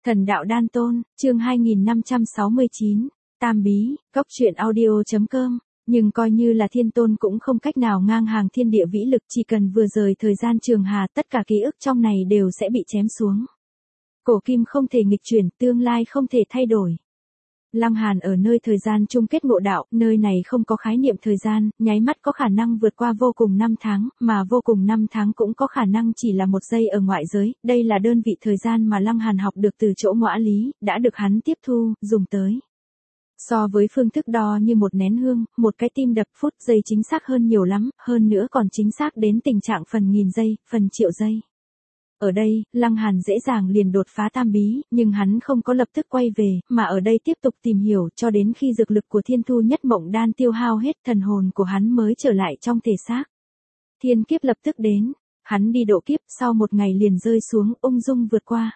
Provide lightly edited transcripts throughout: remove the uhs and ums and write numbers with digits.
Thần đạo đan tôn, chương 2569, Tam bí, góc truyện audio.com. Nhưng coi như là thiên tôn cũng không cách nào ngang hàng thiên địa vĩ lực, chỉ cần vừa rời thời gian trường hà, tất cả ký ức trong này đều sẽ bị chém xuống. Cổ kim không thể nghịch chuyển, tương lai không thể thay đổi. Lăng Hàn ở nơi thời gian chung kết ngộ đạo, nơi này không có khái niệm thời gian, nháy mắt có khả năng vượt qua vô cùng năm tháng, mà vô cùng năm tháng cũng có khả năng chỉ là một giây ở ngoại giới, đây là đơn vị thời gian mà Lăng Hàn học được từ chỗ ngõa lý, đã được hắn tiếp thu, dùng tới. So với phương thức đo như một nén hương, một cái tim đập phút giây chính xác hơn nhiều lắm, hơn nữa còn chính xác đến tình trạng phần nghìn giây, phần triệu giây. Ở đây, Lăng Hàn dễ dàng liền đột phá tam bí, nhưng hắn không có lập tức quay về, mà ở đây tiếp tục tìm hiểu cho đến khi dược lực của thiên thu nhất mộng đan tiêu hao hết, thần hồn của hắn mới trở lại trong thể xác. Thiên kiếp lập tức đến, hắn đi độ kiếp, sau một ngày liền rơi xuống, ung dung vượt qua.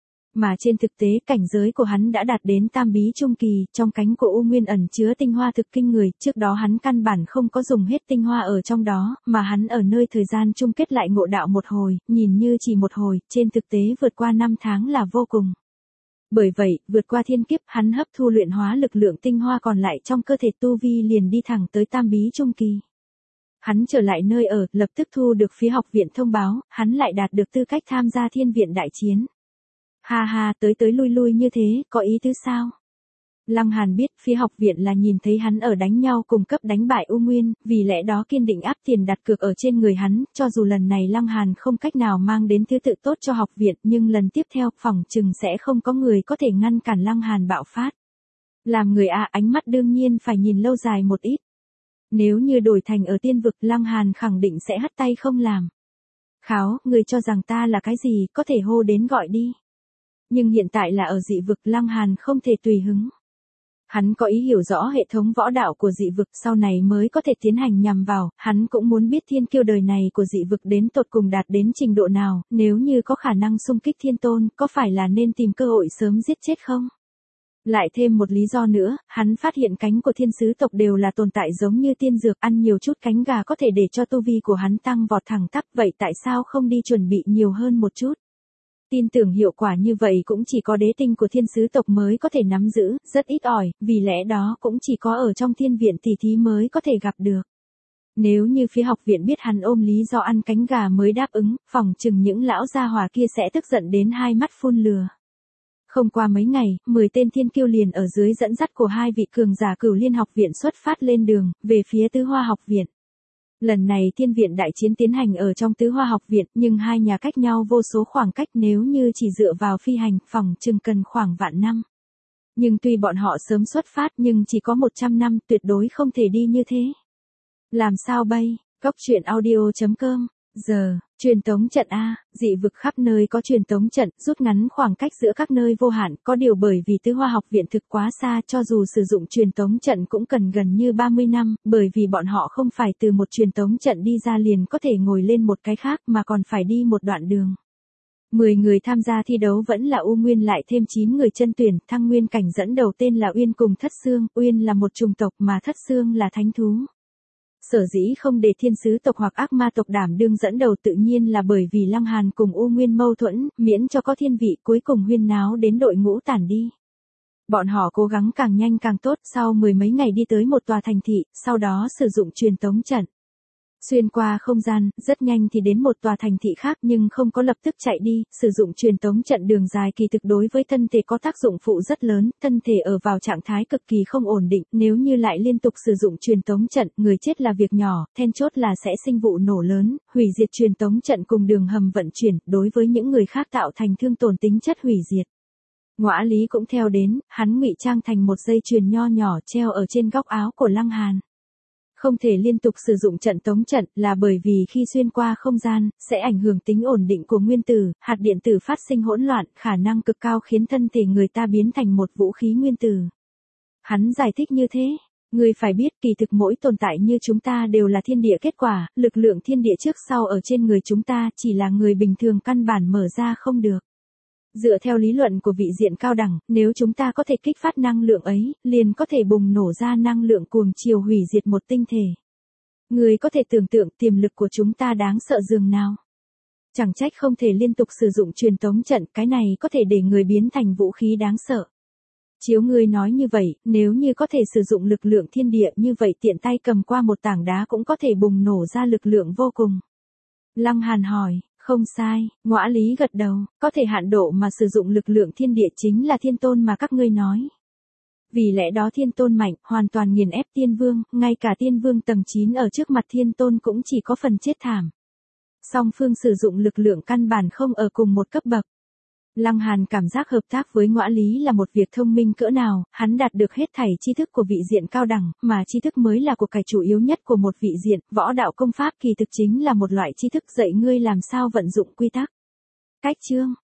Mà trên thực tế cảnh giới của hắn đã đạt đến tam bí trung kỳ, trong cánh của U Nguyên ẩn chứa tinh hoa thực kinh người, trước đó hắn căn bản không có dùng hết tinh hoa ở trong đó, mà hắn ở nơi thời gian chung kết lại ngộ đạo một hồi, nhìn như chỉ một hồi, trên thực tế vượt qua 5 tháng là vô cùng. Bởi vậy, vượt qua thiên kiếp, hắn hấp thu luyện hóa lực lượng tinh hoa còn lại trong cơ thể tu vi liền đi thẳng tới tam bí trung kỳ. Hắn trở lại nơi ở, lập tức thu được phía học viện thông báo, hắn lại đạt được tư cách tham gia thiên viện đại chiến. Ha ha, tới lui lui như thế, có ý tứ sao? Lăng Hàn biết phía học viện là nhìn thấy hắn ở đánh nhau cùng cấp đánh bại U Nguyên, vì lẽ đó kiên định áp tiền đặt cược ở trên người hắn, cho dù lần này Lăng Hàn không cách nào mang đến thứ tự tốt cho học viện, nhưng lần tiếp theo, phỏng chừng sẽ không có người có thể ngăn cản Lăng Hàn bạo phát. Làm người ánh mắt đương nhiên phải nhìn lâu dài một ít. Nếu như đổi thành ở tiên vực, Lăng Hàn khẳng định sẽ hất tay không làm. Kháo, người cho rằng ta là cái gì, có thể hô đến gọi đi. Nhưng hiện tại là ở dị vực, Lăng Hàn không thể tùy hứng. Hắn có ý hiểu rõ hệ thống võ đạo của dị vực, sau này mới có thể tiến hành nhằm vào, hắn cũng muốn biết thiên kiêu đời này của dị vực đến tột cùng đạt đến trình độ nào, nếu như có khả năng xung kích thiên tôn, có phải là nên tìm cơ hội sớm giết chết không? Lại thêm một lý do nữa, hắn phát hiện cánh của thiên sứ tộc đều là tồn tại giống như tiên dược, ăn nhiều chút cánh gà có thể để cho tu vi của hắn tăng vọt thẳng tắp, vậy tại sao không đi chuẩn bị nhiều hơn một chút? Tin tưởng hiệu quả như vậy cũng chỉ có đế tinh của thiên sứ tộc mới có thể nắm giữ, rất ít ỏi, vì lẽ đó cũng chỉ có ở trong thiên viện tỷ thí mới có thể gặp được. Nếu như phía học viện biết hắn ôm lý do ăn cánh gà mới đáp ứng, phỏng chừng những lão gia hỏa kia sẽ tức giận đến hai mắt phun lửa. Không qua mấy ngày, 10 tên thiên kiêu liền ở dưới dẫn dắt của hai vị cường giả Cửu Liên học viện xuất phát lên đường, về phía Tứ Hoa học viện. Lần này thiên viện đại chiến tiến hành ở trong Tứ Hoa học viện, nhưng hai nhà cách nhau vô số khoảng cách, nếu như chỉ dựa vào phi hành, phỏng chừng cần khoảng vạn năm. Nhưng tuy bọn họ sớm xuất phát nhưng chỉ có 100 năm, tuyệt đối không thể đi như thế. Làm sao bây? Góc truyện audio.com. Giờ, truyền tống trận A, dị vực khắp nơi có truyền tống trận, rút ngắn khoảng cách giữa các nơi vô hạn, có điều bởi vì Tứ Hoa học viện thực quá xa, cho dù sử dụng truyền tống trận cũng cần gần như 30 năm, bởi vì bọn họ không phải từ một truyền tống trận đi ra liền có thể ngồi lên một cái khác mà còn phải đi một đoạn đường. 10 người tham gia thi đấu vẫn là U Nguyên lại thêm 9 người chân tuyển, thăng nguyên cảnh dẫn đầu tên là Uyên cùng Thất Xương, Uyên là một chủng tộc mà Thất Xương là thánh thú. Sở dĩ không để thiên sứ tộc hoặc ác ma tộc đảm đương dẫn đầu tự nhiên là bởi vì Lăng Hàn cùng U Nguyên mâu thuẫn, miễn cho có thiên vị cuối cùng huyên náo đến đội ngũ tản đi. Bọn họ cố gắng càng nhanh càng tốt, sau 10 mấy ngày đi tới một tòa thành thị, sau đó sử dụng truyền tống trận. Xuyên qua không gian, rất nhanh thì đến một tòa thành thị khác nhưng không có lập tức chạy đi, sử dụng truyền tống trận đường dài kỳ thực đối với thân thể có tác dụng phụ rất lớn, thân thể ở vào trạng thái cực kỳ không ổn định, nếu như lại liên tục sử dụng truyền tống trận, người chết là việc nhỏ, then chốt là sẽ sinh vụ nổ lớn, hủy diệt truyền tống trận cùng đường hầm vận chuyển, đối với những người khác tạo thành thương tổn tính chất hủy diệt. Ngõa Lý cũng theo đến, hắn ngụy trang thành một dây chuyền nho nhỏ treo ở trên góc áo của Lăng Hàn. Không thể liên tục sử dụng trận tống trận là bởi vì khi xuyên qua không gian, sẽ ảnh hưởng tính ổn định của nguyên tử, hạt điện tử phát sinh hỗn loạn, khả năng cực cao khiến thân thể người ta biến thành một vũ khí nguyên tử. Hắn giải thích như thế, người phải biết kỳ thực mỗi tồn tại như chúng ta đều là thiên địa kết quả, lực lượng thiên địa trước sau ở trên người chúng ta, chỉ là người bình thường căn bản mở ra không được. Dựa theo lý luận của vị diện cao đẳng, nếu chúng ta có thể kích phát năng lượng ấy, liền có thể bùng nổ ra năng lượng cuồng chiều hủy diệt một tinh thể. Người có thể tưởng tượng tiềm lực của chúng ta đáng sợ dường nào. Chẳng trách không thể liên tục sử dụng truyền tống trận, cái này có thể để người biến thành vũ khí đáng sợ. Chiếu ngươi nói như vậy, nếu như có thể sử dụng lực lượng thiên địa như vậy tiện tay cầm qua một tảng đá cũng có thể bùng nổ ra lực lượng vô cùng. Lăng Hàn hỏi, không sai, Ngõa Lý gật đầu, có thể hạn độ mà sử dụng lực lượng thiên địa chính là thiên tôn mà các ngươi nói. Vì lẽ đó thiên tôn mạnh, hoàn toàn nghiền ép tiên vương, ngay cả tiên vương tầng 9 ở trước mặt thiên tôn cũng chỉ có phần chết thảm. Song phương sử dụng lực lượng căn bản không ở cùng một cấp bậc. Lăng Hàn cảm giác hợp tác với Ngõa Lý là một việc thông minh cỡ nào, hắn đạt được hết thảy tri thức của vị diện cao đẳng, mà tri thức mới là cuộc cải chủ yếu nhất của một vị diện, võ đạo công pháp kỳ thực chính là một loại tri thức dạy ngươi làm sao vận dụng quy tắc. Cách chương